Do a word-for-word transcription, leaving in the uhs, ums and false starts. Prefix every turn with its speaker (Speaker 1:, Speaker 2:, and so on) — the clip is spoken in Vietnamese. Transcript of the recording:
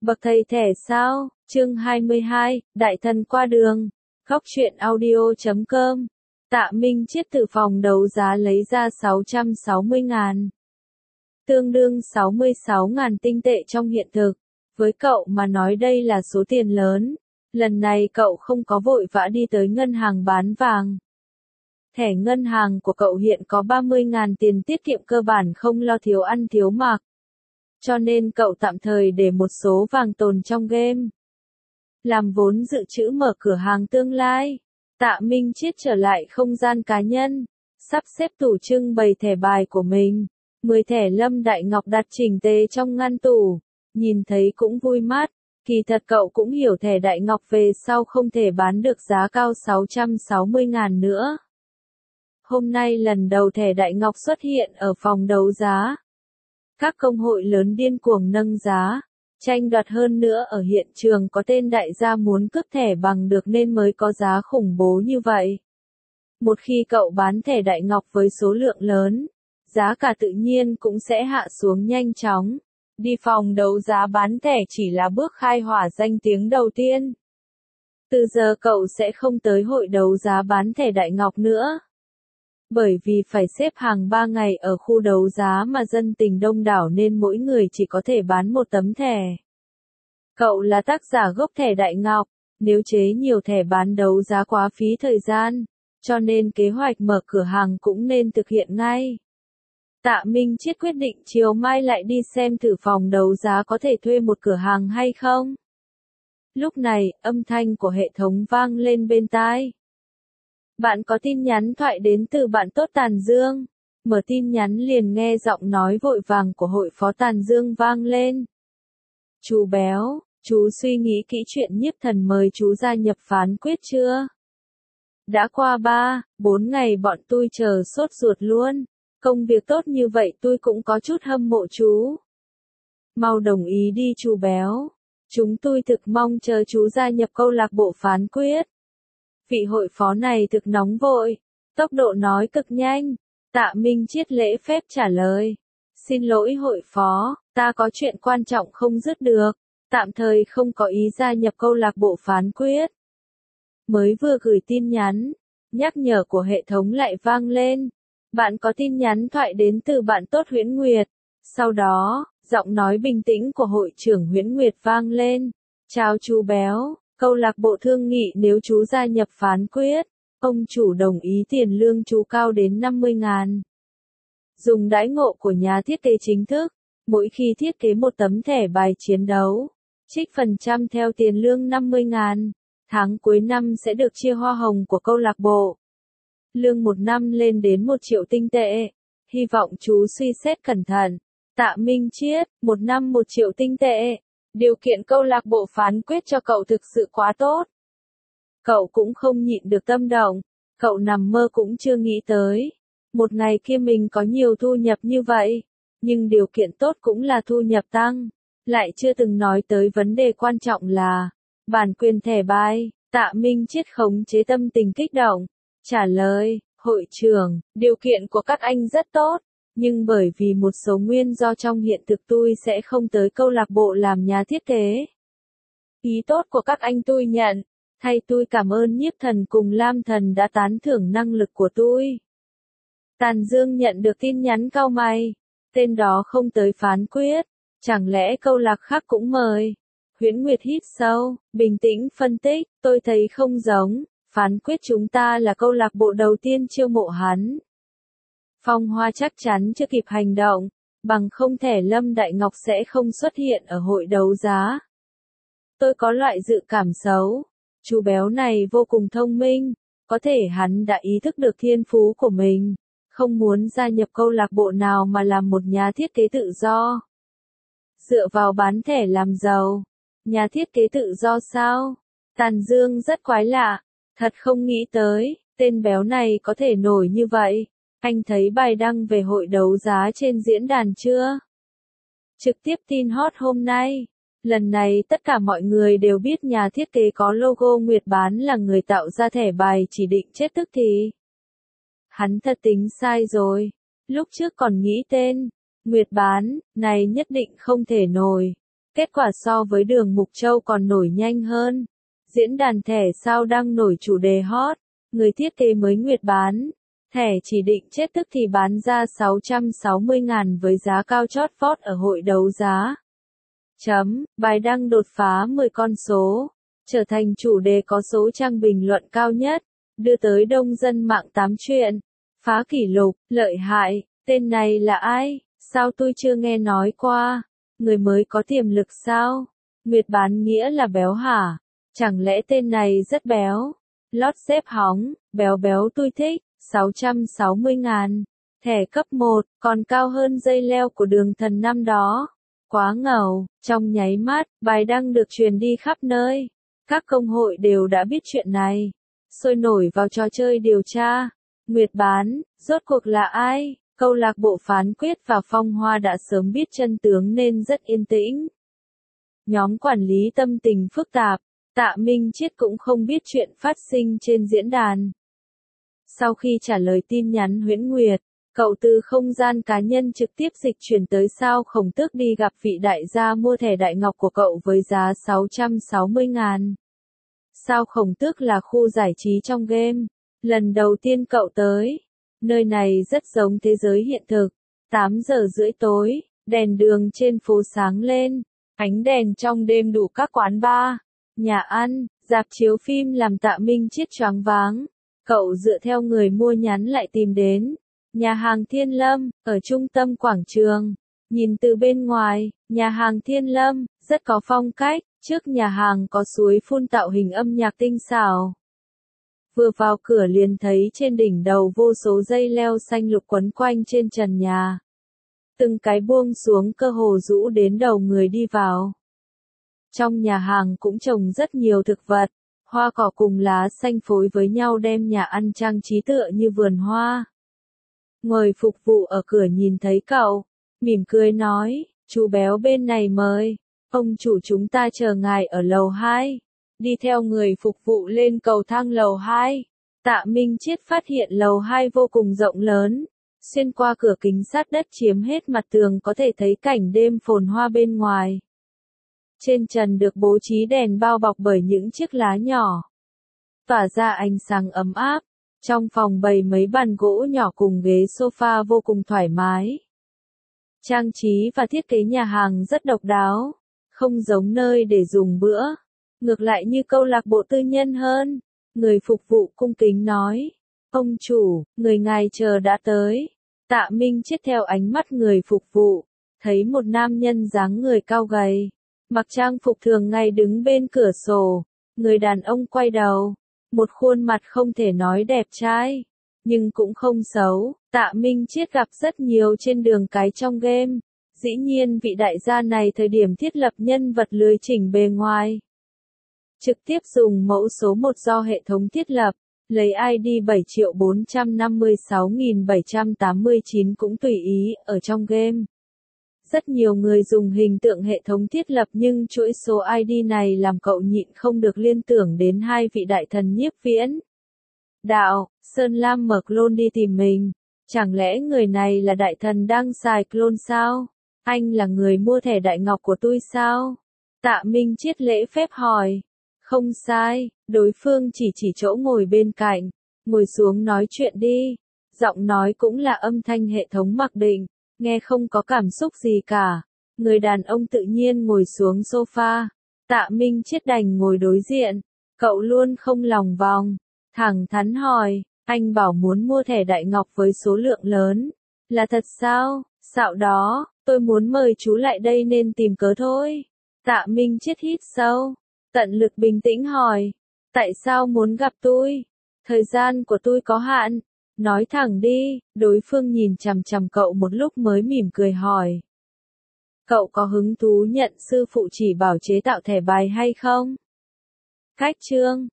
Speaker 1: Bậc thầy thẻ sao? Chương hai mươi hai, Đại thần qua đường. Góc truyện audio chấm com. Tạ Minh Chiết từ phòng đấu giá lấy ra sáu trăm sáu mươi ngàn. Tương đương sáu mươi sáu ngàn tinh tệ trong hiện thực. Với cậu mà nói đây là số tiền lớn. Lần này cậu không có vội vã đi tới ngân hàng bán vàng. Thẻ ngân hàng của cậu hiện có ba mươi ngàn tiền tiết kiệm cơ bản không lo thiếu ăn thiếu mặc. Cho nên cậu tạm thời để một số vàng tồn trong game. Làm vốn dự trữ mở cửa hàng tương lai. Tạ Minh Chiết trở lại không gian cá nhân. Sắp xếp tủ trưng bày thẻ bài của mình. mười thẻ Lâm Đại Ngọc đặt chỉnh tề trong ngăn tủ. Nhìn thấy cũng vui mắt. Kỳ thật cậu cũng hiểu thẻ Đại Ngọc về sau không thể bán được giá cao sáu trăm sáu mươi ngàn nữa. Hôm nay lần đầu thẻ Đại Ngọc xuất hiện ở phòng đấu giá. Các công hội lớn điên cuồng nâng giá, tranh đoạt hơn nữa ở hiện trường có tên đại gia muốn cướp thẻ bằng được nên mới có giá khủng bố như vậy. Một khi cậu bán thẻ Đại Ngọc với số lượng lớn, giá cả tự nhiên cũng sẽ hạ xuống nhanh chóng. Đi phòng đấu giá bán thẻ chỉ là bước khai hỏa danh tiếng đầu tiên. Từ giờ cậu sẽ không tới hội đấu giá bán thẻ Đại Ngọc nữa. Bởi vì phải xếp hàng ba ngày ở khu đấu giá mà dân tình đông đảo nên mỗi người chỉ có thể bán một tấm thẻ. Cậu là tác giả gốc thẻ Đại Ngọc, nếu chế nhiều thẻ bán đấu giá quá phí thời gian, cho nên kế hoạch mở cửa hàng cũng nên thực hiện ngay. Tạ Minh Chiết quyết định chiều mai lại đi xem thử phòng đấu giá có thể thuê một cửa hàng hay không. Lúc này, âm thanh của hệ thống vang lên bên tai. Bạn có tin nhắn thoại đến từ bạn tốt Tàn Dương. Mở tin nhắn liền nghe giọng nói vội vàng của hội phó Tàn Dương vang lên. Chú béo, chú suy nghĩ kỹ chuyện nhiếp thần mời chú gia nhập phán quyết chưa? Đã qua ba, bốn ngày bọn tôi chờ sốt ruột luôn. Công việc tốt như vậy tôi cũng có chút hâm mộ chú. Mau đồng ý đi chú béo. Chúng tôi thực mong chờ chú gia nhập câu lạc bộ phán quyết. Vị hội phó này thực nóng vội, tốc độ nói cực nhanh. Tạ Minh Chiết lễ phép trả lời. Xin lỗi hội phó, ta có chuyện quan trọng không dứt được, tạm thời không có ý gia nhập câu lạc bộ phán quyết. Mới vừa gửi tin nhắn, nhắc nhở của hệ thống lại vang lên. Bạn có tin nhắn thoại đến từ bạn tốt Huyễn Nguyệt. Sau đó, giọng nói bình tĩnh của hội trưởng Huyễn Nguyệt vang lên. Chào chú béo. Câu lạc bộ thương nghị nếu chú gia nhập phán quyết, ông chủ đồng ý tiền lương chú cao đến năm mươi ngàn. Dùng đãi ngộ của nhà thiết kế chính thức, mỗi khi thiết kế một tấm thẻ bài chiến đấu, trích phần trăm theo tiền lương năm mươi ngàn, tháng cuối năm sẽ được chia hoa hồng của câu lạc bộ. Lương một năm lên đến một triệu tinh tệ, hy vọng chú suy xét cẩn thận. Tạ Minh Chiết, một năm một triệu tinh tệ. Điều kiện câu lạc bộ phán quyết cho cậu thực sự quá tốt. Cậu cũng không nhịn được tâm động, cậu nằm mơ cũng chưa nghĩ tới. Một ngày kia mình có nhiều thu nhập như vậy, nhưng điều kiện tốt cũng là thu nhập tăng. Lại chưa từng nói tới vấn đề quan trọng là bản quyền thẻ bài. Tạ Minh Chiết khống chế tâm tình kích động, trả lời, hội trưởng, điều kiện của các anh rất tốt. Nhưng bởi vì một số nguyên do trong hiện thực tôi sẽ không tới câu lạc bộ làm nhà thiết kế. Ý tốt của các anh tôi nhận, thay tôi cảm ơn nhiếp thần cùng Lam thần đã tán thưởng năng lực của tôi. Tàn Dương nhận được tin nhắn cau mày, tên đó không tới phán quyết, chẳng lẽ câu lạc khác cũng mời. Huyễn Nguyệt hít sâu, bình tĩnh phân tích, tôi thấy không giống, phán quyết chúng ta là câu lạc bộ đầu tiên chiêu mộ hắn. Phong Hoa chắc chắn chưa kịp hành động, bằng không thẻ Lâm Đại Ngọc sẽ không xuất hiện ở hội đấu giá. Tôi có loại dự cảm xấu, chú béo này vô cùng thông minh, có thể hắn đã ý thức được thiên phú của mình, không muốn gia nhập câu lạc bộ nào mà làm một nhà thiết kế tự do. Dựa vào bán thẻ làm giàu, nhà thiết kế tự do sao? Tàn Dương rất quái lạ, thật không nghĩ tới, tên béo này có thể nổi như vậy. Anh thấy bài đăng về hội đấu giá trên diễn đàn chưa? Trực tiếp tin hot hôm nay. Lần này tất cả mọi người đều biết nhà thiết kế có logo Nguyệt Bán là người tạo ra thẻ bài chỉ định chết tức thì. Hắn thật tính sai rồi. Lúc trước còn nghĩ tên Nguyệt Bán này nhất định không thể nổi. Kết quả so với Đường Mục Châu còn nổi nhanh hơn. Diễn đàn thẻ sao đang nổi chủ đề hot, người thiết kế mới Nguyệt bán. Thẻ chỉ định chết tức thì bán ra sáu trăm sáu mươi ngàn với giá cao chót vót ở hội đấu giá. Chấm, bài đăng đột phá mười con số, trở thành chủ đề có số trang bình luận cao nhất, đưa tới đông dân mạng tám chuyện. Phá kỷ lục, lợi hại, tên này là ai, sao tôi chưa nghe nói qua, người mới có tiềm lực sao? Nguyệt bán nghĩa là béo hả? Chẳng lẽ tên này rất béo? Lót xếp hóng, béo béo tôi thích, sáu trăm sáu mươi ngàn. Thẻ cấp một, còn cao hơn dây leo của Đường Thần năm đó. Quá ngầu, trong nháy mắt, bài đăng được truyền đi khắp nơi. Các công hội đều đã biết chuyện này. Sôi nổi vào trò chơi điều tra. Nguyệt bán, rốt cuộc là ai? Câu lạc bộ Phán Quyết và Phong Hoa đã sớm biết chân tướng nên rất yên tĩnh. Nhóm quản lý tâm tình phức tạp, Tạ Minh Chiết cũng không biết chuyện phát sinh trên diễn đàn. Sau khi trả lời tin nhắn Huyễn Nguyệt, cậu từ không gian cá nhân trực tiếp dịch chuyển tới Sao Khổng Tước đi gặp vị đại gia mua thẻ đại ngọc của cậu với giá sáu trăm sáu mươi ngàn. Sao Khổng Tước là khu giải trí trong game. Lần đầu tiên cậu tới, nơi này rất giống thế giới hiện thực. tám giờ rưỡi tối, đèn đường trên phố sáng lên, ánh đèn trong đêm đủ các quán bar, nhà ăn, rạp chiếu phim làm Tạ Minh Chiết choáng váng. Cậu dựa theo người mua nhắn lại tìm đến nhà hàng Thiên Lâm, ở trung tâm quảng trường. Nhìn từ bên ngoài, nhà hàng Thiên Lâm, rất có phong cách, trước nhà hàng có suối phun tạo hình âm nhạc tinh xảo. Vừa vào cửa liền thấy trên đỉnh đầu vô số dây leo xanh lục quấn quanh trên trần nhà. Từng cái buông xuống cơ hồ rũ đến đầu người đi vào. Trong nhà hàng cũng trồng rất nhiều thực vật, hoa cỏ cùng lá xanh phối với nhau đem nhà ăn trang trí tựa như vườn hoa. Người phục vụ ở cửa nhìn thấy cậu, mỉm cười nói, chú béo bên này mời, ông chủ chúng ta chờ ngài ở lầu hai. Đi theo người phục vụ lên cầu thang lầu hai. Tạ Minh Chiết phát hiện lầu hai vô cùng rộng lớn. Xuyên qua cửa kính sát đất chiếm hết mặt tường có thể thấy cảnh đêm phồn hoa bên ngoài. Trên trần được bố trí đèn bao bọc bởi những chiếc lá nhỏ, tỏa ra ánh sáng ấm áp. Trong phòng bày mấy bàn gỗ nhỏ cùng ghế sofa vô cùng thoải mái. Trang trí và thiết kế nhà hàng rất độc đáo, không giống nơi để dùng bữa. Ngược lại như câu lạc bộ tư nhân hơn. Người phục vụ cung kính nói, ông chủ, người ngài chờ đã tới. Tạ Minh Chiết theo ánh mắt người phục vụ, thấy một nam nhân dáng người cao gầy, mặc trang phục thường ngày đứng bên cửa sổ. Người đàn ông quay đầu, một khuôn mặt không thể nói đẹp trai, nhưng cũng không xấu. Tạ Minh Chiết gặp rất nhiều trên đường cái trong game. Dĩ nhiên vị đại gia này thời điểm thiết lập nhân vật lười chỉnh bề ngoài. Trực tiếp dùng mẫu số một do hệ thống thiết lập, lấy i đê bảy triệu bốn trăm năm mươi sáu nghìn bảy trăm tám mươi chín cũng tùy ý ở trong game. Rất nhiều người dùng hình tượng hệ thống thiết lập nhưng chuỗi số i đê này làm cậu nhịn không được liên tưởng đến hai vị đại thần Nhiếp Viễn. Đạo, Sơn Lam mở clone đi tìm mình. Chẳng lẽ người này là đại thần đang xài clone sao? Anh là người mua thẻ đại ngọc của tôi sao? Tạ Minh Chiết lễ phép hỏi. Không sai, đối phương chỉ chỉ chỗ ngồi bên cạnh. Ngồi xuống nói chuyện đi. Giọng nói cũng là âm thanh hệ thống mặc định, nghe không có cảm xúc gì cả. Người đàn ông tự nhiên ngồi xuống sofa. Tạ Minh Chiết đành ngồi đối diện. Cậu luôn không lòng vòng, thẳng thắn hỏi, anh bảo muốn mua thẻ đại ngọc với số lượng lớn. Là thật sao? Dạo đó, tôi muốn mời chú lại đây nên tìm cớ thôi. Tạ Minh Chiết hít sâu, tận lực bình tĩnh hỏi, tại sao muốn gặp tôi? Thời gian của tôi có hạn. Nói thẳng đi. Đối phương nhìn chằm chằm cậu một lúc mới mỉm cười hỏi. Cậu có hứng thú nhận sư phụ chỉ bảo chế tạo thẻ bài hay không? Khách trương,